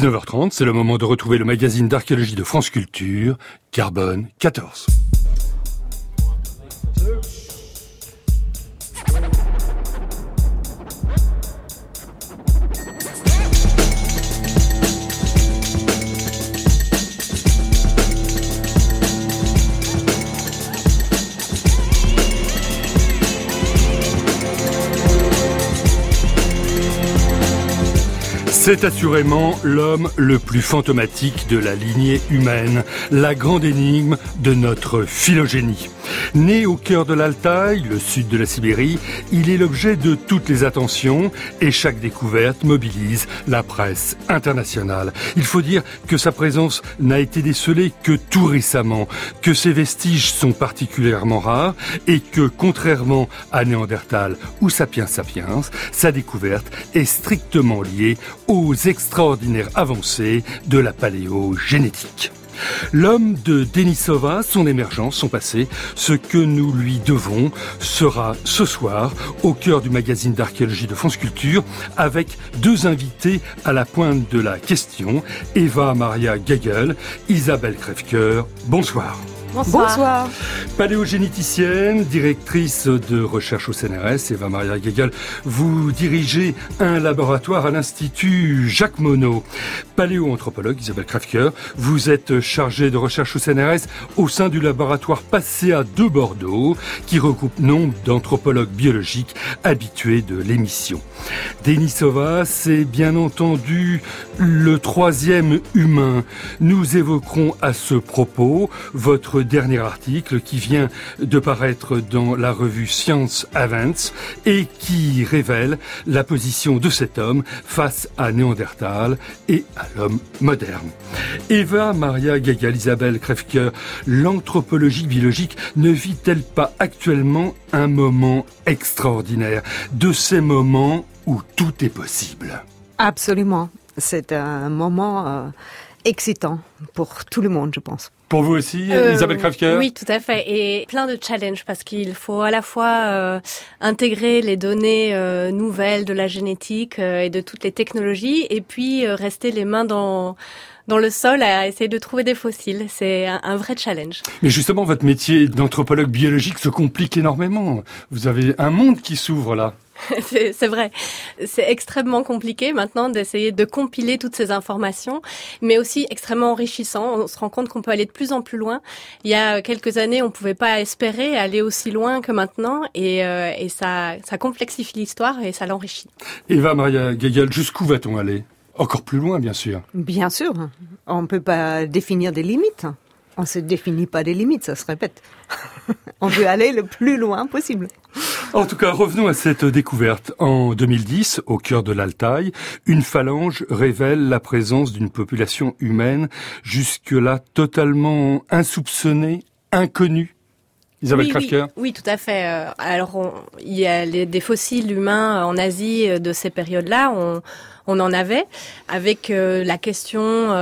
19h30, c'est le moment de retrouver le magazine d'archéologie de France Culture, Carbone 14. C'est assurément l'homme le plus fantomatique de la lignée humaine, la grande énigme de notre phylogénie. Né au cœur de l'Altaï, le sud de la Sibérie, il est l'objet de toutes les attentions et chaque découverte mobilise la presse internationale. Il faut dire que sa présence n'a été décelée que tout récemment, que ses vestiges sont particulièrement rares et que, contrairement à Néandertal ou Sapiens sapiens, sa découverte est strictement liée aux extraordinaires avancées de la paléogénétique. L'homme de Denisova, son émergence, son passé, ce que nous lui devons, sera ce soir au cœur du magazine d'archéologie de France Culture avec deux invités à la pointe de la question, Eva Maria Gagel, Isabelle Crèvecoeur. Bonsoir. Bonsoir. Paléogénéticienne, directrice de recherche au CNRS, Eva Maria Gagel, vous dirigez un laboratoire à l'Institut Jacques Monod. Paléoanthropologue, Isabelle Crèvecoeur, vous êtes chargée de recherche au CNRS au sein du laboratoire PASSEA de Bordeaux, qui regroupe nombre d'anthropologues biologiques habitués de l'émission. Denisova, c'est bien entendu le troisième humain. Nous évoquerons à ce propos votre dernier article qui vient de paraître dans la revue Science Advance et qui révèle la position de cet homme face à Néandertal et à l'homme moderne. Eva Maria Gagel, Isabelle Crèvecoeur, l'anthropologie biologique ne vit-elle pas actuellement un moment extraordinaire, de ces moments où tout est possible? Absolument. C'est un moment excitant pour tout le monde, je pense. Pour vous aussi, Isabelle Crèvecoeur? Oui, tout à fait. Et plein de challenges parce qu'il faut à la fois intégrer les données nouvelles de la génétique et de toutes les technologies et puis rester les mains dans le sol à essayer de trouver des fossiles. C'est un vrai challenge. Mais justement, votre métier d'anthropologue biologique se complique énormément. Vous avez un monde qui s'ouvre là. C'est vrai. C'est extrêmement compliqué maintenant d'essayer de compiler toutes ces informations, mais aussi extrêmement enrichissant. On se rend compte qu'on peut aller de plus en plus loin. Il y a quelques années, on ne pouvait pas espérer aller aussi loin que maintenant, et ça complexifie l'histoire et ça l'enrichit. Eva Maria Gagel, jusqu'où va-t-on aller? Encore plus loin, bien sûr. Bien sûr. On ne peut pas définir des limites. On ne se définit pas des limites, ça se répète. On veut aller le plus loin possible. En tout cas, revenons à cette découverte. En 2010, au cœur de l'Altaï, une phalange révèle la présence d'une population humaine jusque-là totalement insoupçonnée, inconnue. Isabelle Crèvecoeur. Oui, tout à fait. Alors, il y a des fossiles humains en Asie de ces périodes-là. On en avait, avec la question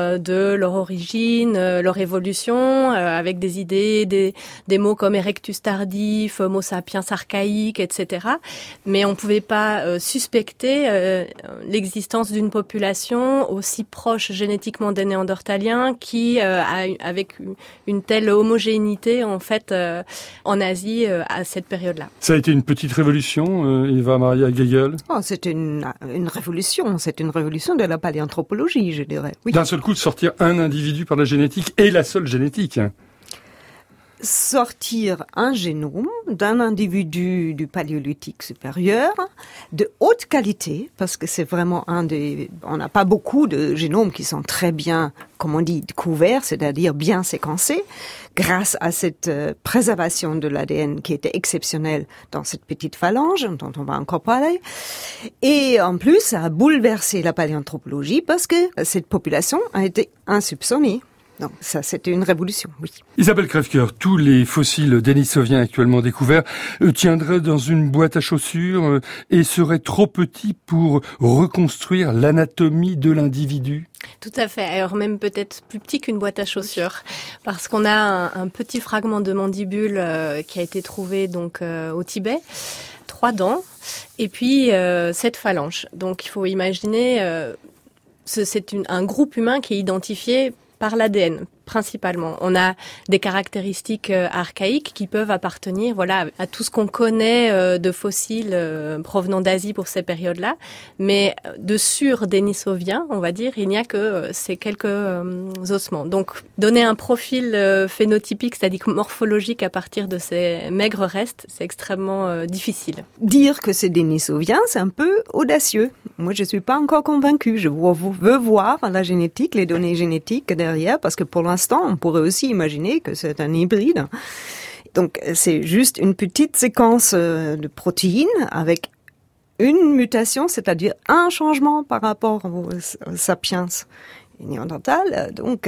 de leur origine, leur évolution, avec des idées, des mots comme Erectus tardif, Homo sapiens archaïque, etc. Mais on pouvait pas suspecter l'existence d'une population aussi proche génétiquement des Néandertaliens qui, avec une telle homogénéité, en fait, en Asie à cette période-là. Ça a été une petite révolution, Eva Maria Gagel? C'est une révolution. C'est une révolution de la paléanthropologie, je dirais. Oui. D'un seul coup, de sortir un individu par la génétique, et la seule génétique. Sortir un génome d'un individu du paléolithique supérieur de haute qualité, parce que c'est vraiment on n'a pas beaucoup de génomes qui sont très bien, comme on dit, couverts, c'est-à-dire bien séquencés, grâce à cette préservation de l'ADN qui était exceptionnelle dans cette petite phalange, dont on va encore parler. Et en plus, ça a bouleversé la paléanthropologie parce que cette population a été insoupçonnée. Donc ça, c'était une révolution, oui. Isabelle Crèvecoeur, tous les fossiles dénisoviens actuellement découverts tiendraient dans une boîte à chaussures et seraient trop petits pour reconstruire l'anatomie de l'individu? Tout à fait. Alors même peut-être plus petit qu'une boîte à chaussures, parce qu'on a un petit fragment de mandibule qui a été trouvé donc au Tibet, 3 dents, et puis cette phalange. Donc il faut imaginer C'est un groupe humain qui est identifié par l'ADN, principalement. On a des caractéristiques archaïques qui peuvent appartenir, à tout ce qu'on connaît de fossiles provenant d'Asie pour ces périodes-là. Mais de sur-dénisoviens, on va dire, il n'y a que ces quelques ossements. Donc, donner un profil phénotypique, c'est-à-dire morphologique à partir de ces maigres restes, c'est extrêmement difficile. Dire que c'est dénisoviens, c'est un peu audacieux. Moi, je suis pas encore convaincue. Je veux voir la génétique, les données génétiques derrière, parce que pour l'instant, on pourrait aussi imaginer que c'est un hybride. Donc, c'est juste une petite séquence de protéines avec une mutation, c'est-à-dire un changement par rapport aux sapiens néandertal. Donc,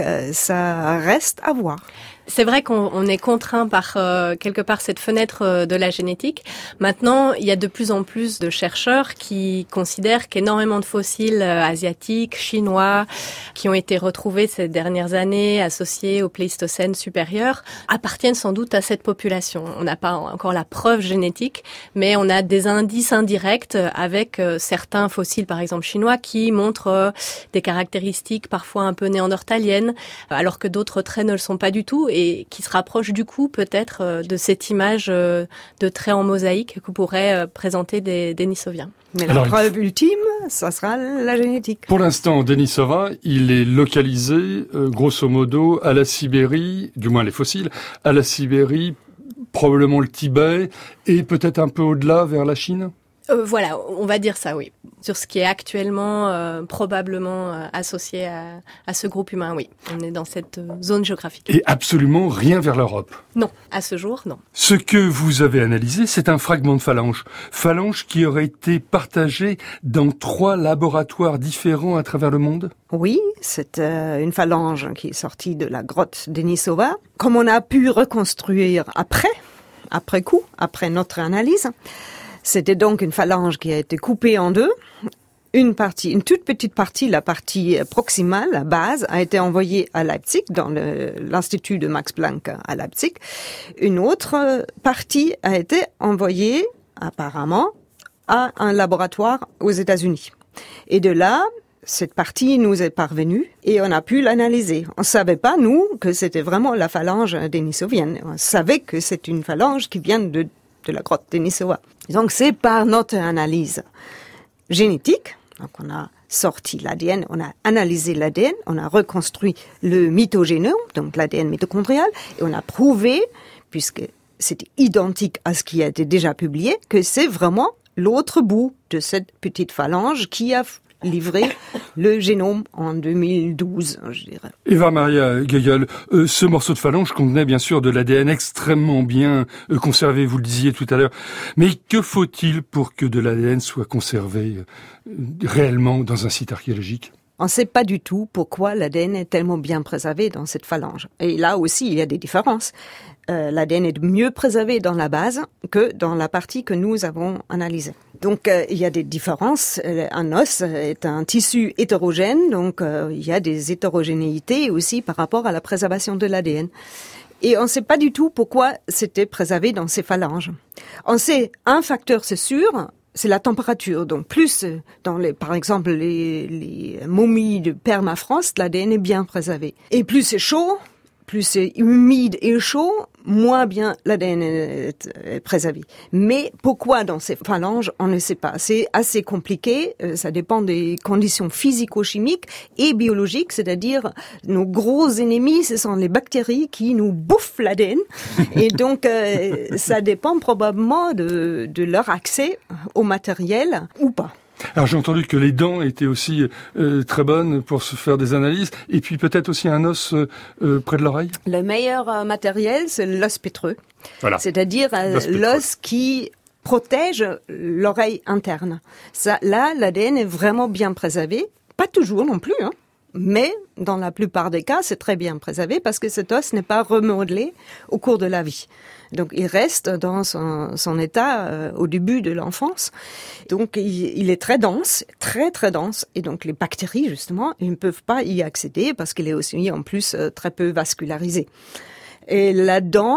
ça reste à voir. C'est vrai qu'on est contraint par quelque part cette fenêtre de la génétique. Maintenant, il y a de plus en plus de chercheurs qui considèrent qu'énormément de fossiles asiatiques, chinois, qui ont été retrouvés ces dernières années associés au Pléistocène supérieur, appartiennent sans doute à cette population. On n'a pas encore la preuve génétique, mais on a des indices indirects avec certains fossiles, par exemple chinois, qui montrent des caractéristiques parfois un peu néandertaliennes, alors que d'autres traits ne le sont pas du tout, et qui se rapproche du coup peut-être de cette image de traits en mosaïque que pourraient présenter des Denisoviens. Mais la preuve ultime, ça sera la génétique. Pour l'instant, Denisova, il est localisé, grosso modo, à la Sibérie, du moins les fossiles, à la Sibérie, probablement le Tibet, et peut-être un peu au-delà, vers la Chine ? Voilà, on va dire ça, oui. Sur ce qui est actuellement probablement associé à ce groupe humain, oui. On est dans cette zone géographique. Et absolument rien vers l'Europe ? Non, à ce jour, non. Ce que vous avez analysé, c'est un fragment de phalange. Phalange qui aurait été partagé dans 3 laboratoires différents à travers le monde ? Oui, c'est une phalange qui est sortie de la grotte Denisova. Comme on a pu reconstruire après coup, après notre analyse, c'était donc une phalange qui a été coupée en 2. Une toute petite partie, la partie proximale, la base, a été envoyée à Leipzig, dans l'Institut de Max Planck à Leipzig. Une autre partie a été envoyée, apparemment, à un laboratoire aux États-Unis. Et de là, cette partie nous est parvenue et on a pu l'analyser. On savait pas, nous, que c'était vraiment la phalange denisovienne. On savait que c'est une phalange qui vient de la grotte Denisova. Donc c'est par notre analyse génétique, donc on a sorti l'ADN, on a analysé l'ADN, on a reconstruit le mitogénome, donc l'ADN mitochondrial, et on a prouvé, puisque c'était identique à ce qui a été déjà publié, que c'est vraiment l'autre bout de cette petite phalange qui a livré le génome en 2012, je dirais. Eva-Maria Gueugel, ce morceau de phalange contenait bien sûr de l'ADN extrêmement bien conservé, vous le disiez tout à l'heure. Mais que faut-il pour que de l'ADN soit conservé réellement dans un site archéologique ? On ne sait pas du tout pourquoi l'ADN est tellement bien préservé dans cette phalange. Et là aussi, il y a des différences. L'ADN est mieux préservé dans la base que dans la partie que nous avons analysée. Donc, il y a des différences. Un os est un tissu hétérogène, donc il y a des hétérogénéités aussi par rapport à la préservation de l'ADN. Et on ne sait pas du tout pourquoi c'était préservé dans ces phalanges. On sait un facteur, c'est sûr, c'est la température. Donc plus par exemple les momies de permafrost, l'ADN est bien préservé. Et plus c'est chaud, plus c'est humide et chaud, moins bien l'ADN est préservé. Mais pourquoi dans ces phalanges, on ne sait pas. C'est assez compliqué, ça dépend des conditions physico-chimiques et biologiques, c'est-à-dire nos gros ennemis, ce sont les bactéries qui nous bouffent l'ADN. Et donc, ça dépend probablement de leur accès au matériel ou pas. Alors j'ai entendu que les dents étaient aussi très bonnes pour se faire des analyses, et puis peut-être aussi un os près de l'oreille. Le meilleur matériel, c'est l'os pétreux. Voilà. C'est-à-dire l'os qui protège l'oreille interne. Ça, là, l'ADN est vraiment bien préservé. Pas toujours non plus, hein. Mais dans la plupart des cas, c'est très bien préservé parce que cet os n'est pas remodelé au cours de la vie. Donc, il reste dans son état au début de l'enfance. Donc, il est très dense, très très dense. Et donc, les bactéries, justement, ils ne peuvent pas y accéder parce qu'il est aussi, en plus, très peu vascularisé. Et là-dedans,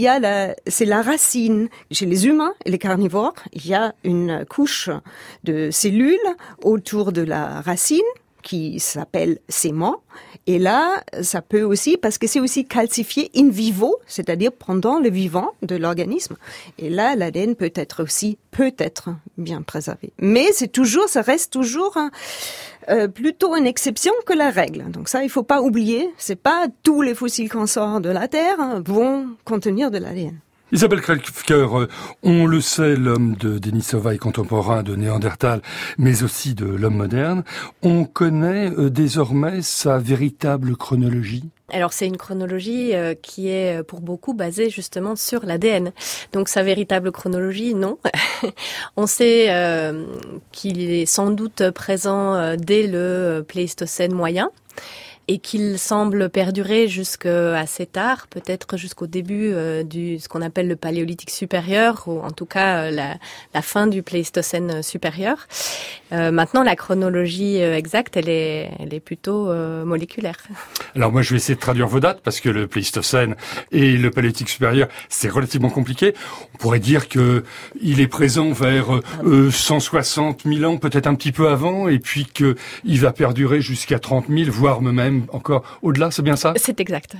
c'est la racine. Chez les humains et les carnivores, il y a une couche de cellules autour de la racine qui s'appelle sément. Et là, ça peut aussi, parce que c'est aussi calcifié in vivo, c'est-à-dire pendant le vivant de l'organisme. Et là, l'ADN peut être bien préservé. Mais ça reste toujours plutôt une exception que la règle. Donc ça, il faut pas oublier. C'est pas tous les fossiles qu'on sort de la Terre vont contenir de l'ADN. Isabelle Krefker, on le sait, l'homme de Denisova est contemporain de Néandertal, mais aussi de l'homme moderne. On connaît désormais sa véritable chronologie. Alors c'est une chronologie qui est pour beaucoup basée justement sur l'ADN. Donc sa véritable chronologie, non. On sait qu'il est sans doute présent dès le Pléistocène moyen, et qu'il semble perdurer jusqu'à assez tard, peut-être jusqu'au début ce qu'on appelle le Paléolithique supérieur, ou en tout cas la fin du Pléistocène supérieur. Maintenant, la chronologie exacte, elle est plutôt moléculaire. Alors moi, je vais essayer de traduire vos dates, parce que le Pléistocène et le Paléolithique supérieur, c'est relativement compliqué. On pourrait dire que il est présent vers 160 000 ans, peut-être un petit peu avant, et puis qu'il va perdurer jusqu'à 30 000, voire même encore au-delà, c'est bien ça ? C'est exact.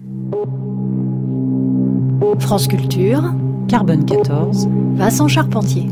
France Culture, Carbone 14, Vincent Charpentier.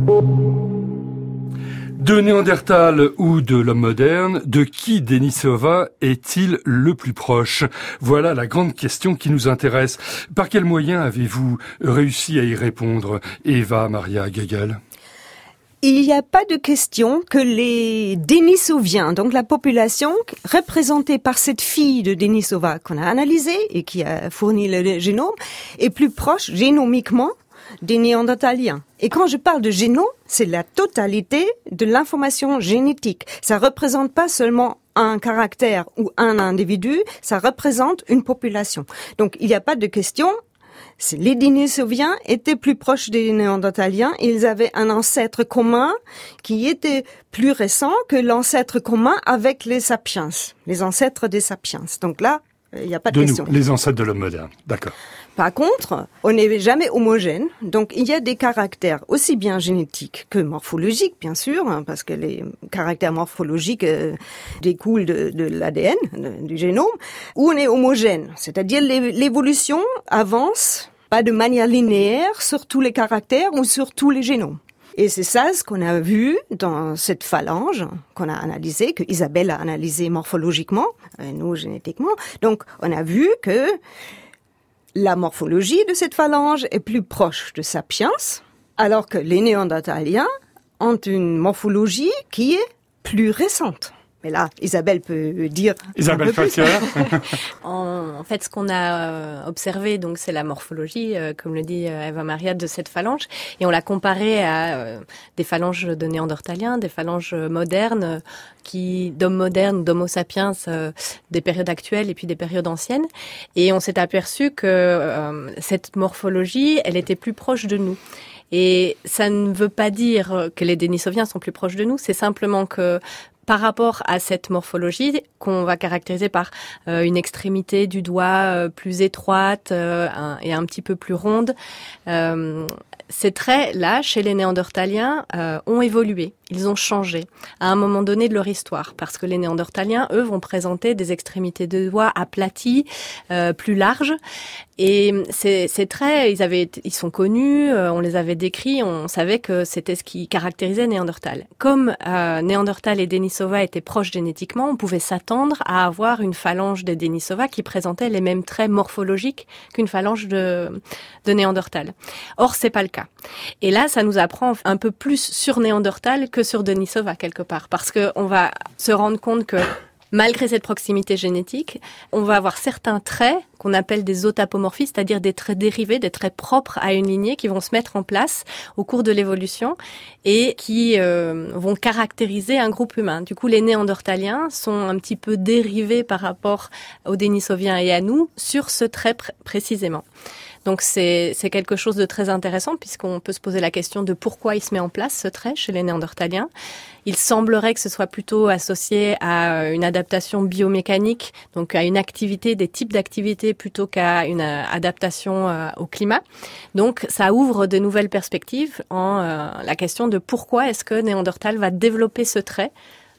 De Néandertal ou de l'homme moderne, de qui Denisova est-il le plus proche ? Voilà la grande question qui nous intéresse. Par quels moyens avez-vous réussi à y répondre, Eva Maria Gegel ? Il n'y a pas de question que les Denisoviens, donc la population représentée par cette fille de Denisova qu'on a analysée et qui a fourni le génome, est plus proche génomiquement des Néandertaliens. Et quand je parle de génome, c'est la totalité de l'information génétique. Ça représente pas seulement un caractère ou un individu, ça représente une population. Donc il n'y a pas de question. Les Denisoviens étaient plus proches des Néandertaliens. Ils avaient un ancêtre commun qui était plus récent que l'ancêtre commun avec les sapiens, les ancêtres des sapiens. Donc là, il n'y a pas de question. Nous, les ancêtres de l'homme moderne, d'accord. Par contre, on n'est jamais homogène, donc il y a des caractères aussi bien génétiques que morphologiques, bien sûr, hein, parce que les caractères morphologiques découlent de l'ADN, du génome, où on est homogène, c'est-à-dire l'évolution avance pas de manière linéaire sur tous les caractères ou sur tous les génomes. Et c'est ça ce qu'on a vu dans cette phalange qu'on a analysée, que Isabelle a analysée morphologiquement, nous génétiquement. Donc on a vu que la morphologie de cette phalange est plus proche de Sapiens, alors que les Néandertaliens ont une morphologie qui est plus récente. Mais là, Isabelle peut dire Isabelle un peu plus. En fait, ce qu'on a observé, donc, c'est la morphologie, comme le dit Eva Maria, de cette phalange, et on l'a comparée à des phalanges de Néandertaliens, des phalanges modernes, d'hommes modernes, d'Homo sapiens, des périodes actuelles et puis des périodes anciennes, et on s'est aperçu que cette morphologie, elle était plus proche de nous. Et ça ne veut pas dire que les Denisoviens sont plus proches de nous, c'est simplement que par rapport à cette morphologie qu'on va caractériser par une extrémité du doigt plus étroite et un petit peu plus ronde, ces traits-là, chez les Néandertaliens, ont évolué. Ils ont changé à un moment donné de leur histoire, parce que les Néandertaliens, eux, vont présenter des extrémités de doigts aplaties, plus larges. Et ces traits, ils sont connus, on les avait décrits, on savait que c'était ce qui caractérisait Néandertal. Comme Néandertal et Denisova étaient proches génétiquement, on pouvait s'attendre à avoir une phalange de Denisova qui présentait les mêmes traits morphologiques qu'une phalange de Néandertal. Or, c'est pas le cas. Et là, ça nous apprend un peu plus sur Néandertal que sur Denisova quelque part, parce que on va se rendre compte que malgré cette proximité génétique, on va avoir certains traits qu'on appelle des autapomorphies, c'est-à-dire des traits dérivés, des traits propres à une lignée qui vont se mettre en place au cours de l'évolution et qui vont caractériser un groupe humain. Du coup, les Néandertaliens sont un petit peu dérivés par rapport aux Denisoviens et à nous sur ce trait précisément. Donc c'est quelque chose de très intéressant puisqu'on peut se poser la question de pourquoi il se met en place ce trait chez les Néandertaliens. Il semblerait que ce soit plutôt associé à une adaptation biomécanique, donc à une activité, des types d'activités plutôt qu'à une adaptation au climat. Donc ça ouvre de nouvelles perspectives en la question de pourquoi est-ce que Néandertal va développer ce trait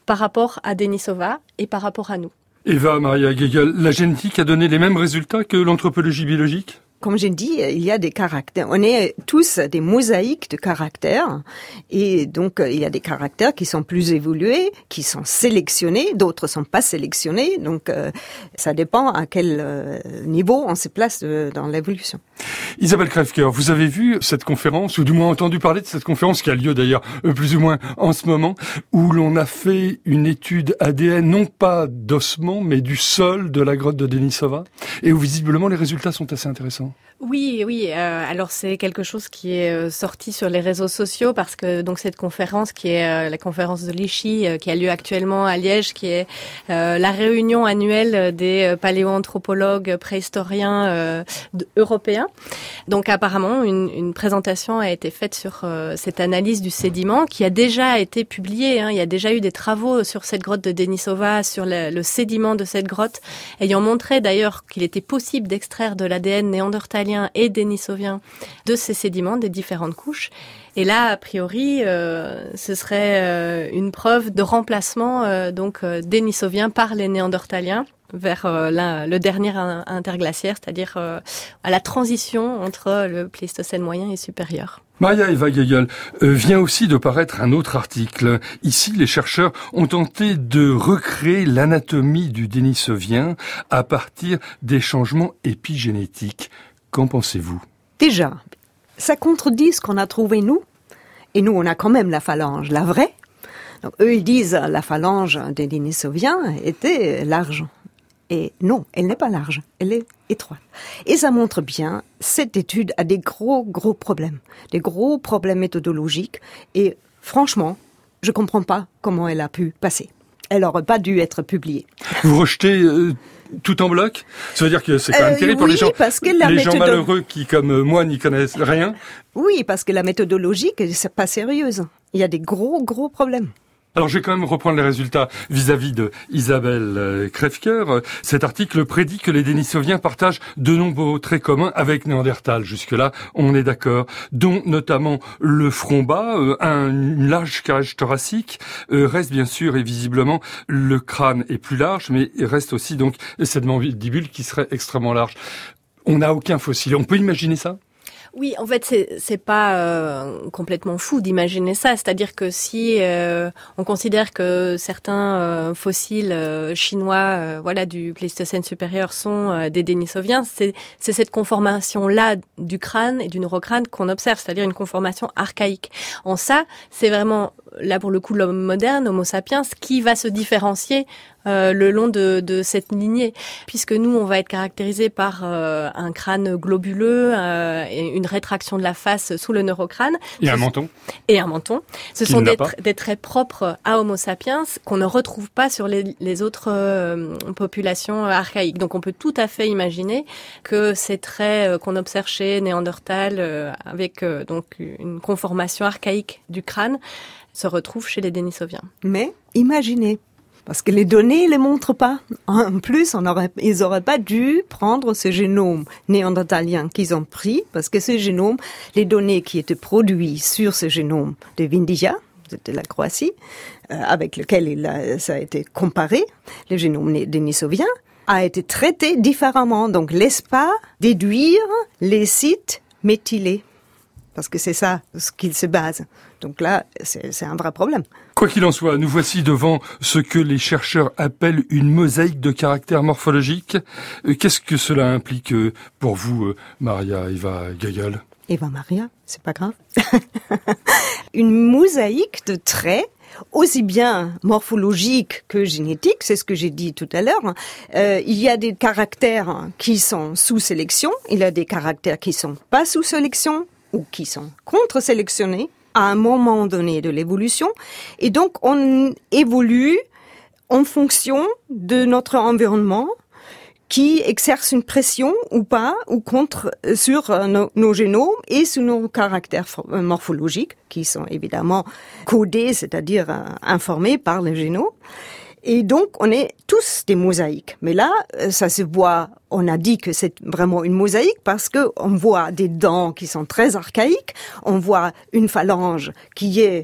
par rapport à Denisova et par rapport à nous. Eva Maria Geigel, la génétique a donné les mêmes résultats que l'anthropologie biologique ? Comme j'ai dit, il y a des caractères. On est tous des mosaïques de caractères. Et donc, il y a des caractères qui sont plus évolués, qui sont sélectionnés, d'autres sont pas sélectionnés. Donc, ça dépend à quel niveau on se place dans l'évolution. Isabelle Krefker, vous avez vu cette conférence, ou du moins entendu parler de cette conférence qui a lieu d'ailleurs plus ou moins en ce moment, où l'on a fait une étude ADN, non pas d'ossements, mais du sol de la grotte de Denisova, et où visiblement les résultats sont assez intéressants. Oui. Alors c'est quelque chose qui est sorti sur les réseaux sociaux parce que donc cette conférence qui est la conférence de Lichy qui a lieu actuellement à Liège, qui est la réunion annuelle des paléoanthropologues préhistoriens européens. Donc apparemment une présentation a été faite sur cette analyse du sédiment qui a déjà été publiée. Il y a déjà eu des travaux sur cette grotte de Denisova, sur le sédiment de cette grotte, ayant montré d'ailleurs qu'il était possible d'extraire de l'ADN néandertalien et dénisovien de ces sédiments des différentes couches. Et là, a priori, ce serait une preuve de remplacement dénisovien par les néandertaliens vers le dernier interglaciaire, c'est-à-dire à la transition entre le Pléistocène moyen et supérieur. Maria Eva Geigel, vient aussi de paraître un autre article. Ici, les chercheurs ont tenté de recréer l'anatomie du dénisovien à partir des changements épigénétiques. Qu'en pensez-vous ? Déjà, ça contredit ce qu'on a trouvé nous. Et nous, on a quand même la phalange, la vraie. Donc, eux, ils disent la phalange des Denisoviens était large. Et non, elle n'est pas large, elle est étroite. Et ça montre bien, cette étude a des gros problèmes. Des gros problèmes méthodologiques. Et franchement, je comprends pas comment elle a pu passer. Elle aurait pas dû être publiée. Vous rejetez tout en bloc ? Ça veut dire que c'est quand même terrible pour les gens malheureux qui, comme moi, n'y connaissent rien. Oui, parce que la méthodologie, c'est pas sérieuse. Il y a des gros problèmes. Alors, je vais quand même reprendre les résultats vis-à-vis de Isabelle Krefker. Cet article prédit que les Denisoviens partagent de nombreux traits communs avec Néandertal. Jusque-là, on est d'accord. Dont notamment le front bas, une large cage thoracique. Reste bien sûr et visiblement le crâne est plus large, mais il reste aussi donc cette mandibule qui serait extrêmement large. On n'a aucun fossile. On peut imaginer ça ? Oui, en fait, c'est pas complètement fou d'imaginer ça. C'est-à-dire que si on considère que certains fossiles chinois, du Pléistocène supérieur sont des Denisoviens, c'est cette conformation-là du crâne et du neurocrâne qu'on observe, c'est-à-dire une conformation archaïque. En ça, c'est vraiment là pour le coup l'homme moderne, Homo sapiens, qui va se différencier le long de cette lignée, puisque nous on va être caractérisé par un crâne globuleux et une rétraction de la face sous le neurocrâne et un menton. Ce sont des traits propres à Homo sapiens qu'on ne retrouve pas sur les autres populations archaïques. Donc on peut tout à fait imaginer que ces traits qu'on observe chez Néandertal avec donc une conformation archaïque du crâne se retrouvent chez les Denisoviens. Mais imaginez, parce que les données ne les montrent pas. En plus, ils n'auraient pas dû prendre ce génome néandertalien qu'ils ont pris, parce que ce génome, les données qui étaient produites sur ce génome de Vindija, de la Croatie, avec lequel ça a été comparé, le génome dénisovien, a été traité différemment. Donc, laisse pas déduire les sites méthylés. Parce que c'est ça ce qu'il se base. Donc là, c'est un vrai problème. Quoi qu'il en soit, nous voici devant ce que les chercheurs appellent une mosaïque de caractères morphologiques. Qu'est-ce que cela implique pour vous, Maria Eva Geigel ? Eva Maria, c'est pas grave. Une mosaïque de traits, aussi bien morphologiques que génétiques, c'est ce que j'ai dit tout à l'heure. Il y a des caractères qui sont sous sélection, il y a des caractères qui sont pas sous sélection, ou qui sont contre-sélectionnés à un moment donné de l'évolution. Et donc, on évolue en fonction de notre environnement qui exerce une pression ou pas, ou contre, sur nos génomes et sur nos caractères morphologiques qui sont évidemment codés, c'est-à-dire informés par le génome. Et donc, on est tous des mosaïques. Mais là, ça se voit, on a dit que c'est vraiment une mosaïque parce que on voit des dents qui sont très archaïques, on voit une phalange qui est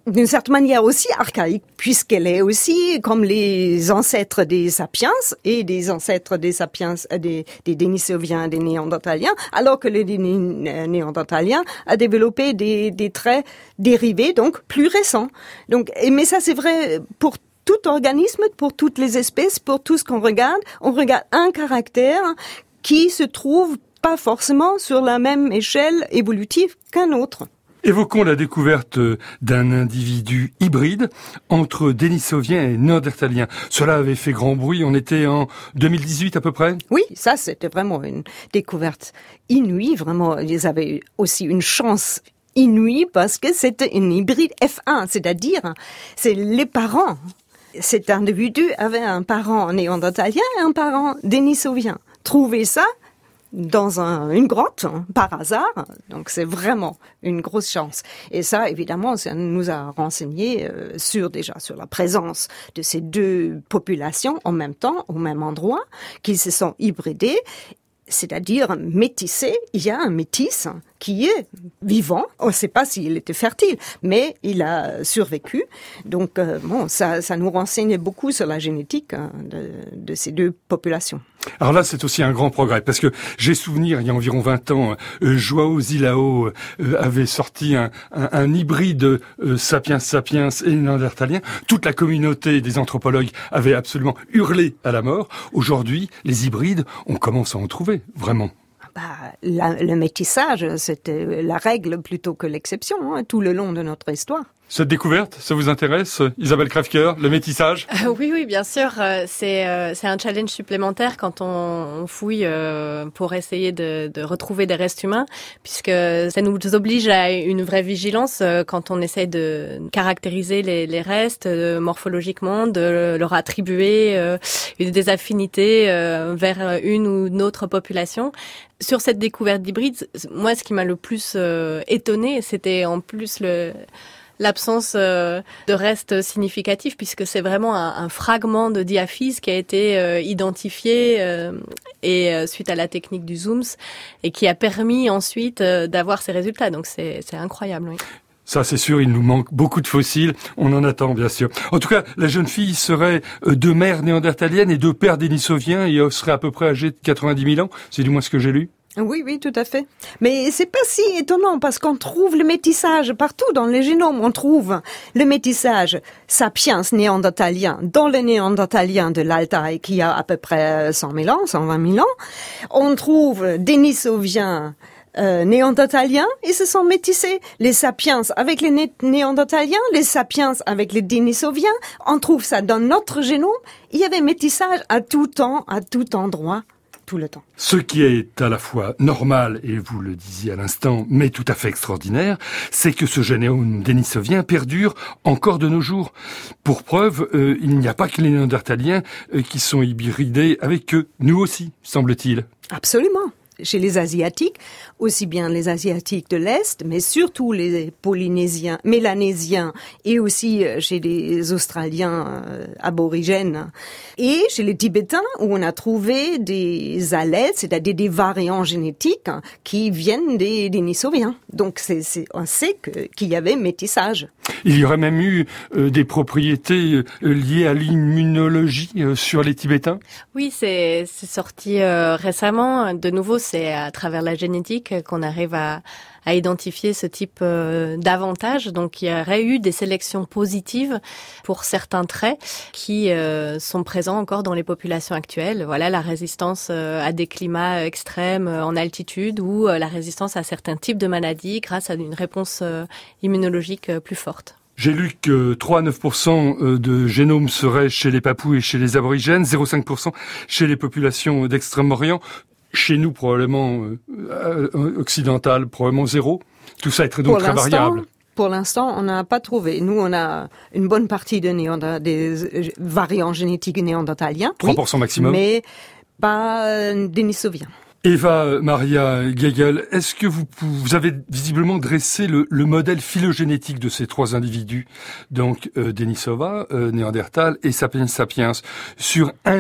d'une certaine manière aussi archaïque, puisqu'elle est aussi comme les ancêtres des sapiens et des ancêtres des sapiens, des Denisoviens, des Néandertaliens, alors que les Néandertaliens a développé des traits dérivés, donc plus récents. Donc, mais ça c'est vrai pour tout organisme, pour toutes les espèces, pour tout ce qu'on regarde. On regarde un caractère qui se trouve pas forcément sur la même échelle évolutive qu'un autre. Évoquons la découverte d'un individu hybride entre Denisovien et Néandertalien. Cela avait fait grand bruit, on était en 2018 à peu près? Oui, ça c'était vraiment une découverte inouïe, vraiment. Ils avaient aussi une chance inouïe parce que c'était une hybride F1, c'est-à-dire c'est les parents. Cet individu avait un parent néandertalien et un parent dénisovien. Trouver ça dans une grotte, par hasard, donc c'est vraiment une grosse chance. Et ça, évidemment, ça nous a renseigné sur la présence de ces deux populations en même temps, au même endroit, qui se sont hybridées, c'est-à-dire métissés. Il y a un métis qui est vivant. On ne sait pas s'il était fertile, mais il a survécu. Donc, ça nous renseigne beaucoup sur la génétique de ces deux populations. Alors là, c'est aussi un grand progrès, parce que j'ai souvenir, il y a environ 20 ans, João Zilao avait sorti un hybride sapiens et néandertalien. Toute la communauté des anthropologues avait absolument hurlé à la mort. Aujourd'hui, les hybrides, on commence à en trouver, vraiment. Le métissage, c'était la règle plutôt que l'exception, tout le long de notre histoire. Cette découverte, ça vous intéresse, Isabelle Krafker, le métissage? Oui, bien sûr. C'est un challenge supplémentaire quand on fouille pour essayer de retrouver des restes humains, puisque ça nous oblige à une vraie vigilance quand on essaie de caractériser les restes morphologiquement, de leur attribuer des affinités vers une ou une autre population. Sur cette découverte d'hybride, moi, ce qui m'a le plus étonnée, c'était en plus l'absence de restes significatifs, puisque c'est vraiment un fragment de diaphyse qui a été identifié et suite à la technique du zooms et qui a permis ensuite d'avoir ces résultats. Donc c'est incroyable, oui. Ça, c'est sûr, il nous manque beaucoup de fossiles. On en attend, bien sûr. En tout cas, la jeune fille serait de mère néandertalienne et de père dénisovien et serait à peu près âgée de 90 000 ans. C'est du moins ce que j'ai lu. Oui, tout à fait. Mais c'est pas si étonnant parce qu'on trouve le métissage partout dans les génomes. On trouve le métissage sapiens néandertalien dans le néandertalien de l'Altaï qui a à peu près 100 000 ans, 120 000 ans. On trouve dénisoviens néandertaliens, ils se sont métissés. Les sapiens avec les néandertaliens, les sapiens avec les dénisoviens. On trouve ça dans notre génome. Il y avait métissage à tout temps, à tout endroit, tout le temps. Ce qui est à la fois normal, et vous le disiez à l'instant, mais tout à fait extraordinaire, c'est que ce génome dénisovien perdure encore de nos jours. Pour preuve, il n'y a pas que les néandertaliens qui sont hybridés avec eux. Nous aussi, semble-t-il. Absolument. Chez les Asiatiques, aussi bien les Asiatiques de l'Est, mais surtout les Polynésiens, Mélanésiens, et aussi chez les Australiens aborigènes, et chez les Tibétains, où on a trouvé des allèles, c'est-à-dire des variants génétiques qui viennent des Denisoviens. Donc on sait qu'il y avait métissage. Il y aurait même eu des propriétés liées à l'immunologie sur les Tibétains? Oui, c'est sorti récemment. De nouveau, c'est à travers la génétique qu'on arrive à identifier ce type d'avantages. Donc, il y aurait eu des sélections positives pour certains traits qui sont présents encore dans les populations actuelles. Voilà, la résistance à des climats extrêmes en altitude ou la résistance à certains types de maladies grâce à une réponse immunologique plus forte. J'ai lu que 3 à 9% de génome serait chez les Papous et chez les aborigènes, 0,5% chez les populations d'Extrême-Orient. Chez nous, probablement occidental, probablement 0. Tout ça est donc très variable. Pour l'instant, on n'a pas trouvé. Nous, on a une bonne partie des variants génétiques néandertaliens. 3% oui, maximum. Mais pas dénisoviens. Eva Maria Gegel, est-ce que vous avez visiblement dressé le modèle phylogénétique de ces trois individus, donc Denisova, Néandertal et Sapiens sapiens, sur 1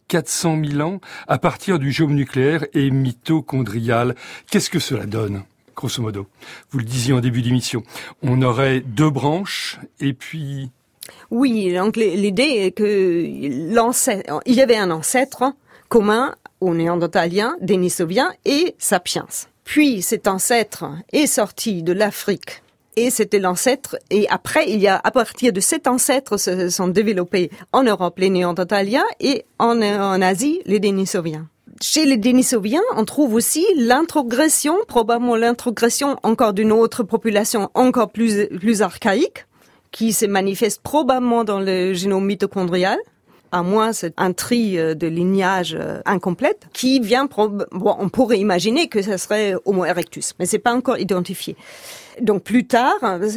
400 000 ans à partir du génome nucléaire et mitochondrial? Qu'est-ce que cela donne? grosso modo. Vous le disiez en début d'émission. On aurait 2 branches et puis... Oui, donc l'idée est que il y avait un ancêtre commun aux Néandertaliens, Denisoviens et Sapiens. Puis cet ancêtre est sorti de l'Afrique et c'était l'ancêtre. Et après, à partir de cet ancêtre, se sont développés en Europe les Néandertaliens et en Asie les Denisoviens. Chez les Denisoviens, on trouve aussi l'introgression, probablement l'introgression encore d'une autre population encore plus archaïque, qui se manifeste probablement dans le génome mitochondrial. À moins, c'est un tri de lignage incomplète qui vient, on pourrait imaginer que ça serait Homo erectus, mais c'est pas encore identifié. Donc plus tard,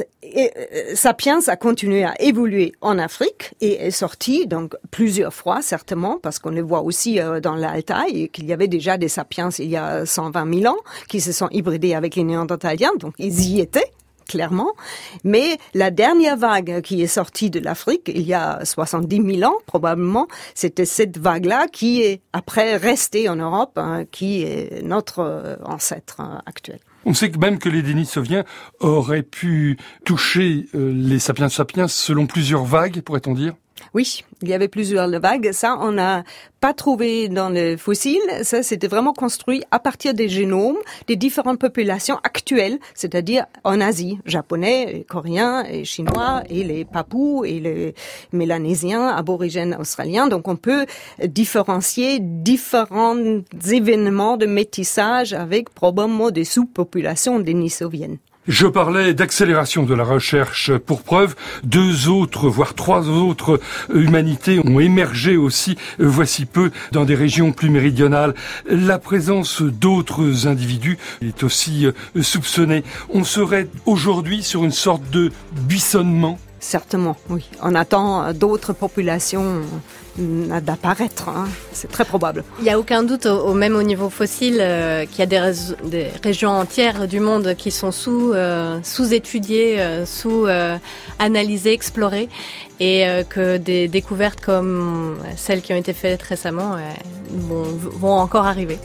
Sapiens a continué à évoluer en Afrique et est sorti donc plusieurs fois certainement, parce qu'on le voit aussi dans l'Altaï, qu'il y avait déjà des Sapiens il y a 120 000 ans qui se sont hybridés avec les Néandertaliens, donc ils y étaient. Clairement, mais la dernière vague qui est sortie de l'Afrique, il y a 70 000 ans probablement, c'était cette vague-là qui est après restée en Europe, qui est notre ancêtre actuel. On sait même que les Denisoviens auraient pu toucher les sapiens selon plusieurs vagues, pourrait-on dire ? Oui, il y avait plusieurs vagues. Ça, on n'a pas trouvé dans les fossiles. Ça, c'était vraiment construit à partir des génomes des différentes populations actuelles, c'est-à-dire en Asie, japonais, coréens, et chinois, et les papous, et les mélanésiens, aborigènes australiens. Donc, on peut différencier différents événements de métissage avec probablement des sous-populations denisoviennes. Je parlais d'accélération de la recherche. Pour preuve, 2 autres, voire 3 autres humanités ont émergé aussi, voici peu, dans des régions plus méridionales. La présence d'autres individus est aussi soupçonnée. On serait aujourd'hui sur une sorte de buissonnement. Certainement, oui. On attend d'autres populations d'apparaître, c'est très probable. Il n'y a aucun doute, même au niveau fossile, qu'il y a des régions entières du monde qui sont sous-étudiées, sous-analysées, explorées, et que des découvertes comme celles qui ont été faites récemment vont encore arriver.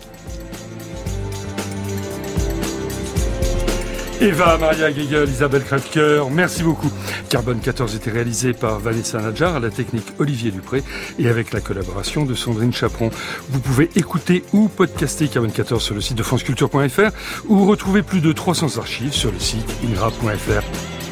Eva Maria Guégel, Isabelle Krefker, merci beaucoup. Carbone 14 était réalisé par Vanessa Nadjar, à la technique Olivier Dupré et avec la collaboration de Sandrine Chaperon. Vous pouvez écouter ou podcaster Carbone 14 sur le site de franceculture.fr ou retrouver plus de 300 archives sur le site inra.fr.